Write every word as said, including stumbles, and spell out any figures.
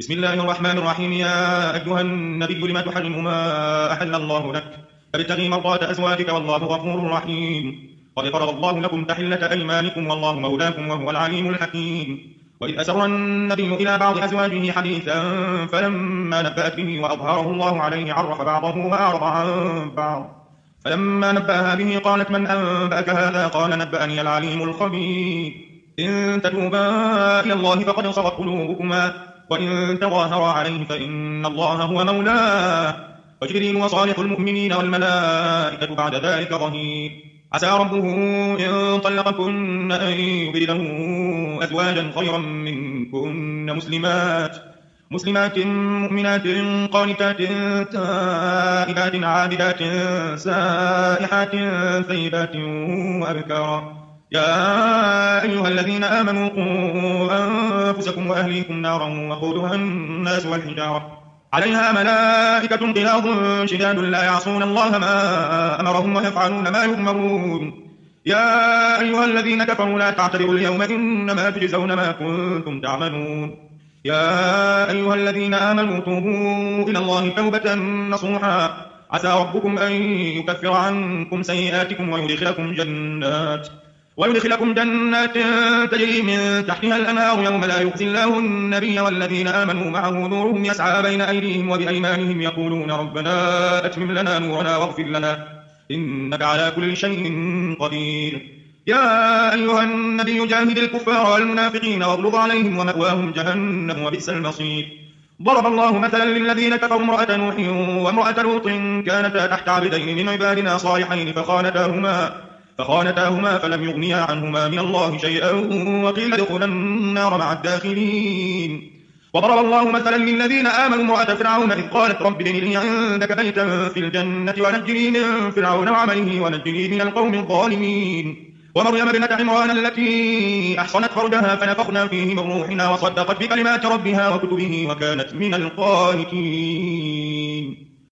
بسم الله الرحمن الرحيم. يا أيها النبي لم تحرم ما أحل الله لك تبتغي مرضات أزواجك والله غفور رحيم. قد فرض الله لكم تحلة أيمانكم والله مولاكم وهو العليم الحكيم. وإذ أسر النبي إلى بعض أزواجه حديثا فلما نبأت به وأظهره الله عليه عرف بعضه وأعرض عن بعض. فلما نبأها به قالت من أنبأك هذا؟ قال نبأني العليم الخبير. إن تتوبا إلى الله فقد صغت قلوبكما وإن تظاهرا عليه فإن الله هو مولاه وجبريل وصالح المؤمنين والملائكة بعد ذلك ظهير. عسى ربه إن طلقكن أن يبدله أزواجا خيرا منكن مسلمات مسلمات مؤمنات قانتات تائبات عابدات سائحات ثيبات وأبكارا. يا أيها الذين آمنوا قوا أنفسكم وأهليكم نارا وقودها الناس والحجارة عليها ملائكة غلاظ شداد لا يعصون الله ما أمرهم ويفعلون ما يؤمرون. يا أيها الذين كفروا لا تعتذروا اليوم إنما تجزون ما كنتم تعملون. يا أيها الذين آمنوا توبوا إلى الله توبة نصوحا عسى ربكم أن يكفر عنكم سيئاتكم ويدخلكم جنات ويدخلكم جنات تجري من تحتها الأنهار يوم لا يخزي الله النبي والذين آمنوا معه نورهم يسعى بين أيديهم وبأيمانهم يقولون ربنا أتمم لنا نورنا واغفر لنا إنك على كل شيء قدير. يا أيها النبي جاهد الكفار والمنافقين واغلظ عليهم ومأواهم جهنم وبئس المصير. ضرب الله مثلا للذين كفروا امرأة نوح وامرأة لوط كانتا تحت عبدين من عبادنا صالحين فخانتاهما فخانتاهما فلم يغنيا عنهما من الله شيئا وقيل ادخلا النار مع الداخلين. وضرب الله مثلا للذين آمنوا امرأة فرعون إذ قالت رب ابن لي عندك بيتا في الجنة ونجني من فرعون وعمله ونجني من القوم الظالمين. ومريم ابنة عمران التي أحصنت فرجها فنفخنا فيه من روحنا وصدقت بكلمات ربها وكتبه وكانت من القانتين.